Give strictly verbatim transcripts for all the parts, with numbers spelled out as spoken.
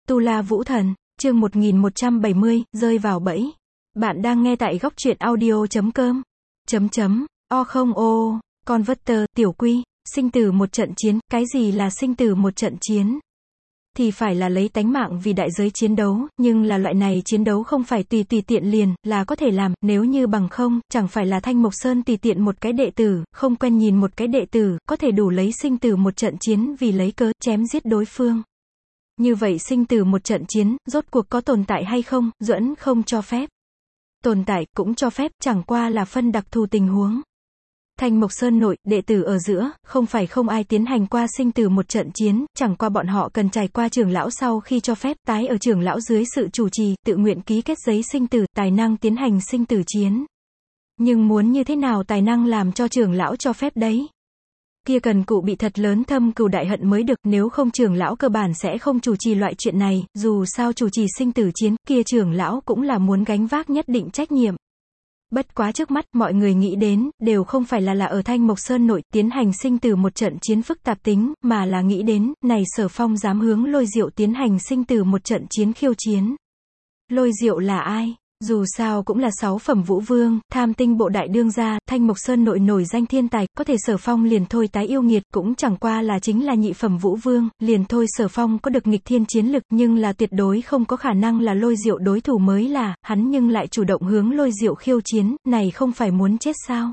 Tu La Vũ Thần, chương một nghìn một trăm bảy mươi, rơi vào bẫy. Bạn đang nghe tại góc truyện audio chấm com. Chấm chấm, o không ô, Converter, tiểu quy, sinh tử một trận chiến, cái gì là sinh tử một trận chiến? Thì phải là lấy tánh mạng vì đại giới chiến đấu, nhưng là loại này chiến đấu không phải tùy tùy tiện liền, là có thể làm, nếu như bằng không, chẳng phải là Thanh Mộc Sơn tùy tiện một cái đệ tử, không quen nhìn một cái đệ tử, có thể đủ lấy sinh tử một trận chiến vì lấy cớ, chém giết đối phương. Như vậy sinh tử một trận chiến, rốt cuộc có tồn tại hay không, Duẫn không cho phép. Tồn tại, cũng cho phép, chẳng qua là phân đặc thù tình huống. Thanh Mộc Sơn nội, đệ tử ở giữa, không phải không ai tiến hành qua sinh tử một trận chiến, chẳng qua bọn họ cần trải qua trưởng lão sau khi cho phép, tái ở trưởng lão dưới sự chủ trì, tự nguyện ký kết giấy sinh tử, tài năng tiến hành sinh tử chiến. Nhưng muốn như thế nào tài năng làm cho trưởng lão cho phép đấy? Kia cần cụ bị thật lớn thâm cừu đại hận mới được, nếu không trưởng lão cơ bản sẽ không chủ trì loại chuyện này, dù sao chủ trì sinh tử chiến, kia trưởng lão cũng là muốn gánh vác nhất định trách nhiệm. Bất quá trước mắt, mọi người nghĩ đến, đều không phải là là ở Thanh Mộc Sơn nội, tiến hành sinh tử một trận chiến phức tạp tính, mà là nghĩ đến, này Sở Phong dám hướng Lôi Diệu tiến hành sinh tử một trận chiến khiêu chiến. Lôi Diệu là ai? Dù sao cũng là sáu phẩm vũ vương, tham tinh bộ đại đương gia, Thanh Mộc Sơn nội nổi danh thiên tài, có thể Sở Phong liền thôi tái yêu nghiệt, cũng chẳng qua là chính là nhị phẩm vũ vương, liền thôi Sở Phong có được nghịch thiên chiến lực, nhưng là tuyệt đối không có khả năng là Lôi Diệu đối thủ mới là, hắn nhưng lại chủ động hướng Lôi Diệu khiêu chiến, này không phải muốn chết sao?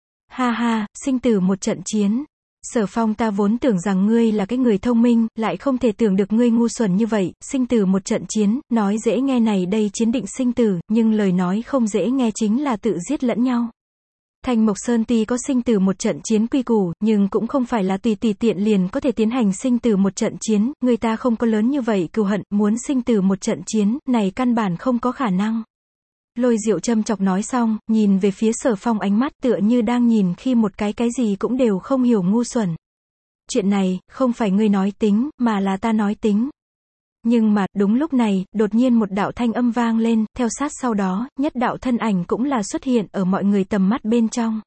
Ha ha, sinh tử một trận chiến. Sở Phong, ta vốn tưởng rằng ngươi là cái người thông minh, lại không thể tưởng được ngươi ngu xuẩn như vậy, sinh tử một trận chiến, nói dễ nghe này đây chiến định sinh tử, nhưng lời nói không dễ nghe chính là tự giết lẫn nhau. Thanh Mộc Sơn tuy có sinh tử một trận chiến quy củ, nhưng cũng không phải là tùy tùy tiện liền có thể tiến hành sinh tử một trận chiến, người ta không có lớn như vậy cừu hận, muốn sinh tử một trận chiến, này căn bản không có khả năng. Lôi Diệu châm chọc nói xong, nhìn về phía Sở Phong ánh mắt tựa như đang nhìn khi một cái cái gì cũng đều không hiểu ngu xuẩn. Chuyện này, không phải ngươi nói tính, mà là ta nói tính. Nhưng mà, đúng lúc này, đột nhiên một đạo thanh âm vang lên, theo sát sau đó, nhất đạo thân ảnh cũng là xuất hiện ở mọi người tầm mắt bên trong.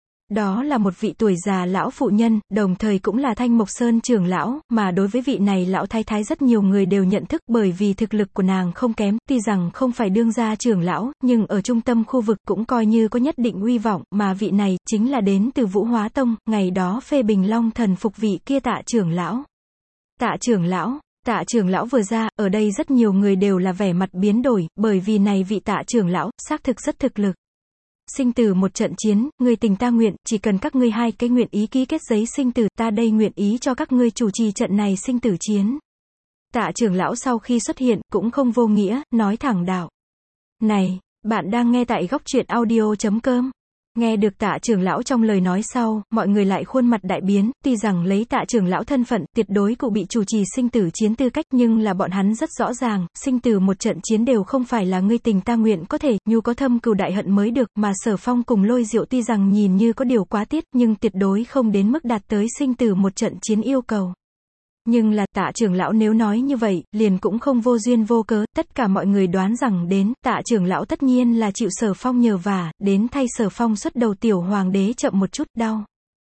Đó là một vị tuổi già lão phụ nhân, đồng thời cũng là Thanh Mộc Sơn trưởng lão, mà đối với vị này lão thái thái rất nhiều người đều nhận thức bởi vì thực lực của nàng không kém, tuy rằng không phải đương gia trưởng lão, nhưng ở trung tâm khu vực cũng coi như có nhất định uy vọng, mà vị này, chính là đến từ Vũ Hóa Tông, ngày đó phê bình Long Thần phục vị kia Tạ trưởng lão. Tạ trưởng lão, Tạ trưởng lão vừa ra, ở đây rất nhiều người đều là vẻ mặt biến đổi, bởi vì này vị Tạ trưởng lão, xác thực rất thực lực. Sinh tử một trận chiến, người tình ta nguyện, chỉ cần các ngươi hai cái nguyện ý ký kết giấy sinh tử, ta đây nguyện ý cho các ngươi chủ trì trận này sinh tử chiến. Tạ trưởng lão sau khi xuất hiện, cũng không vô nghĩa, nói thẳng đạo. Này, bạn đang nghe tại góc truyện audio chấm com. Nghe được Tạ trưởng lão trong lời nói sau, mọi người lại khuôn mặt đại biến, tuy rằng lấy Tạ trưởng lão thân phận, tuyệt đối cụ bị chủ trì sinh tử chiến tư cách, nhưng là bọn hắn rất rõ ràng, sinh tử một trận chiến đều không phải là ngươi tình ta nguyện có thể, nhu có thâm cừu đại hận mới được, mà Sở Phong cùng Lôi Diệu tuy rằng nhìn như có điều quá tiết, nhưng tuyệt đối không đến mức đạt tới sinh tử một trận chiến yêu cầu. Nhưng là, Tạ trưởng lão nếu nói như vậy, liền cũng không vô duyên vô cớ, tất cả mọi người đoán rằng đến, Tạ trưởng lão tất nhiên là chịu Sở Phong nhờ vả, đến thay Sở Phong xuất đầu tiểu hoàng đế chậm một chút đau.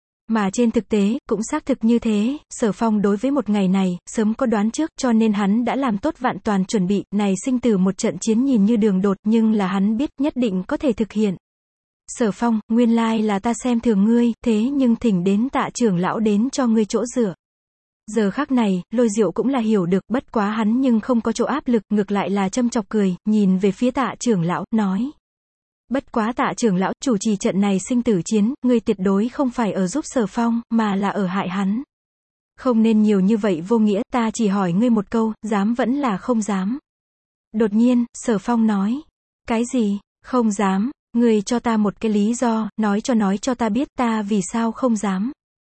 Mà trên thực tế, cũng xác thực như thế, Sở Phong đối với một ngày này, sớm có đoán trước, cho nên hắn đã làm tốt vạn toàn chuẩn bị, này sinh tử một trận chiến nhìn như đường đột, nhưng là hắn biết nhất định có thể thực hiện. Sở Phong, nguyên lai là ta xem thường ngươi, thế nhưng thỉnh đến Tạ trưởng lão đến cho ngươi chỗ dựa. Giờ khắc này, Lôi Diệu cũng là hiểu được, bất quá hắn nhưng không có chỗ áp lực, ngược lại là châm chọc cười, nhìn về phía Tạ trưởng lão, nói. Bất quá Tạ trưởng lão, chủ trì trận này sinh tử chiến, ngươi tuyệt đối không phải ở giúp Sở Phong, mà là ở hại hắn. Không nên nhiều như vậy vô nghĩa, ta chỉ hỏi ngươi một câu, dám vẫn là không dám. Đột nhiên, Sở Phong nói. Cái gì, không dám, ngươi cho ta một cái lý do, nói cho nói cho ta biết ta vì sao không dám.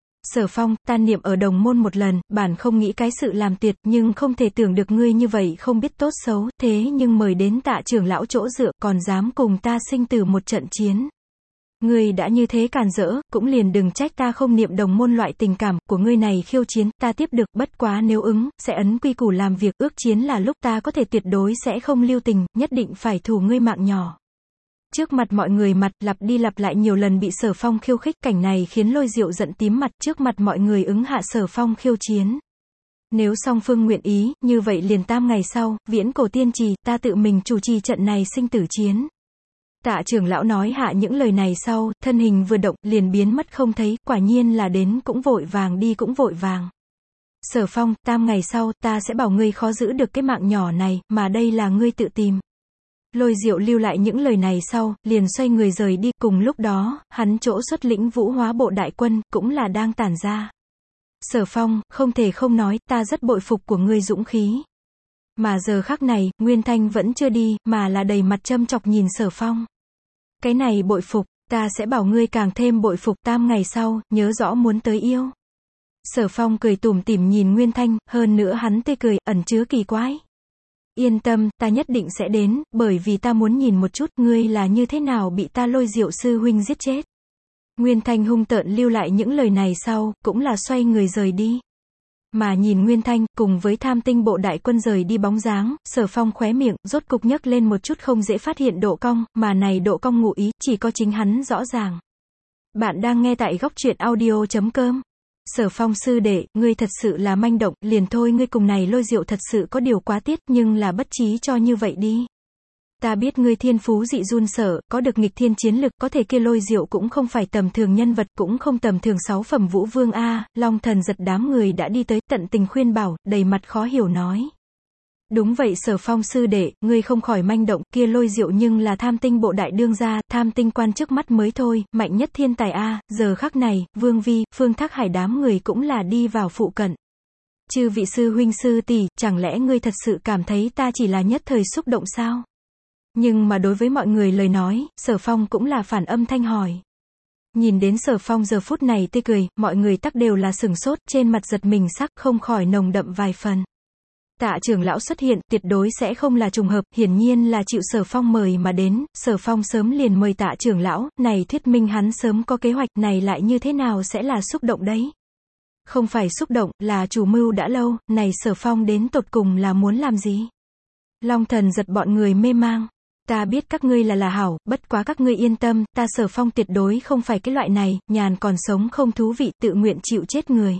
Sở Phong, ta niệm ở đồng môn một lần, bản không nghĩ cái sự làm tuyệt, nhưng không thể tưởng được ngươi như vậy không biết tốt xấu, thế nhưng mời đến Tạ trưởng lão chỗ dựa, còn dám cùng ta sinh tử một trận chiến. Ngươi đã như thế càn rỡ, cũng liền đừng trách ta không niệm đồng môn loại tình cảm của ngươi này khiêu chiến, ta tiếp được, bất quá nếu ứng, sẽ ấn quy củ làm việc, ước chiến là lúc ta có thể tuyệt đối sẽ không lưu tình, nhất định phải thủ ngươi mạng nhỏ. Trước mặt mọi người mặt, lặp đi lặp lại nhiều lần bị Sở Phong khiêu khích, cảnh này khiến Lôi Diệu giận tím mặt, trước mặt mọi người ứng hạ Sở Phong khiêu chiến. Nếu song phương nguyện ý, như vậy liền tam ngày sau, viễn cổ tiên trì, ta tự mình chủ trì trận này sinh tử chiến. Tạ trưởng lão nói hạ những lời này sau, thân hình vừa động, liền biến mất không thấy, quả nhiên là đến cũng vội vàng đi cũng vội vàng. Sở Phong, tam ngày sau, ta sẽ bảo ngươi khó giữ được cái mạng nhỏ này, mà đây là ngươi tự tìm. Lôi Diệu lưu lại những lời này sau, liền xoay người rời đi, cùng lúc đó, hắn chỗ xuất lĩnh Vũ Hóa bộ đại quân, cũng là đang tản ra. Sở Phong, không thể không nói, ta rất bội phục của ngươi dũng khí. Mà giờ khắc này, Nguyên Thanh vẫn chưa đi, mà là đầy mặt châm chọc nhìn Sở Phong. Cái này bội phục, ta sẽ bảo ngươi càng thêm bội phục, tam ngày sau, nhớ rõ muốn tới yêu. Sở Phong cười tủm tỉm nhìn Nguyên Thanh, hơn nữa hắn tươi cười, ẩn chứa kỳ quái. Yên tâm, ta nhất định sẽ đến, bởi vì ta muốn nhìn một chút, ngươi là như thế nào bị ta Lôi Diệu sư huynh giết chết. Nguyên Thanh hung tợn lưu lại những lời này sau, cũng là xoay người rời đi. Mà nhìn Nguyên Thanh, cùng với Tham Tinh bộ đại quân rời đi bóng dáng, Sở Phong khóe miệng, rốt cục nhấc lên một chút không dễ phát hiện độ cong, mà này độ cong ngụ ý, chỉ có chính hắn rõ ràng. Bạn đang nghe tại góc truyện audio chấm com. Sở Phong sư đệ, ngươi thật sự là manh động, liền thôi ngươi cùng này Lôi Diệu thật sự có điều quá tiết, nhưng là bất trí cho như vậy đi. Ta biết ngươi thiên phú dị run sở, có được nghịch thiên chiến lực, có thể kia Lôi Diệu cũng không phải tầm thường nhân vật, cũng không tầm thường sáu phẩm vũ vương a. Long Thần giật đám người đã đi tới, tận tình khuyên bảo, đầy mặt khó hiểu nói. Đúng vậy Sở Phong sư đệ, ngươi không khỏi manh động, kia Lôi Diệu nhưng là Tham Tinh bộ đại đương gia, Tham Tinh quan trước mắt mới thôi, mạnh nhất thiên tài a. Giờ khắc này, Vương Vi, Phương Thác Hải đám người cũng là đi vào phụ cận. Chư vị sư huynh sư tỷ, chẳng lẽ ngươi thật sự cảm thấy ta chỉ là nhất thời xúc động sao? Nhưng mà đối với mọi người lời nói, Sở Phong cũng là phản âm thanh hỏi. Nhìn đến Sở Phong giờ phút này tươi cười, mọi người tắc đều là sừng sốt, trên mặt giật mình sắc, không khỏi nồng đậm vài phần. Tạ trưởng lão xuất hiện, tuyệt đối sẽ không là trùng hợp, hiển nhiên là chịu Sở Phong mời mà đến, Sở Phong sớm liền mời Tạ trưởng lão, này thuyết minh hắn sớm có kế hoạch, này lại như thế nào sẽ là xúc động đấy? Không phải xúc động, là chủ mưu đã lâu, này Sở Phong đến tột cùng là muốn làm gì? Long Thần giật bọn người mê mang. Ta biết các ngươi là là hảo, bất quá các ngươi yên tâm, ta Sở Phong tuyệt đối không phải cái loại này, nhàn còn sống không thú vị, tự nguyện chịu chết người.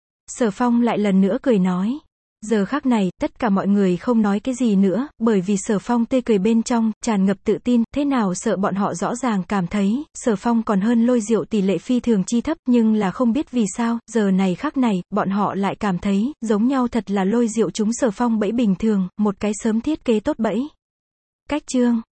Sở Phong lại lần nữa cười nói. Giờ khắc này, tất cả mọi người không nói cái gì nữa, bởi vì Sở Phong tươi cười bên trong, tràn ngập tự tin, thế nào sợ bọn họ rõ ràng cảm thấy, Sở Phong còn hơn Lôi Diệu tỷ lệ phi thường chi thấp, nhưng là không biết vì sao, giờ này khắc này, bọn họ lại cảm thấy, giống nhau thật là Lôi Diệu chúng Sở Phong bẫy bình thường, một cái sớm thiết kế tốt bẫy. Cách chương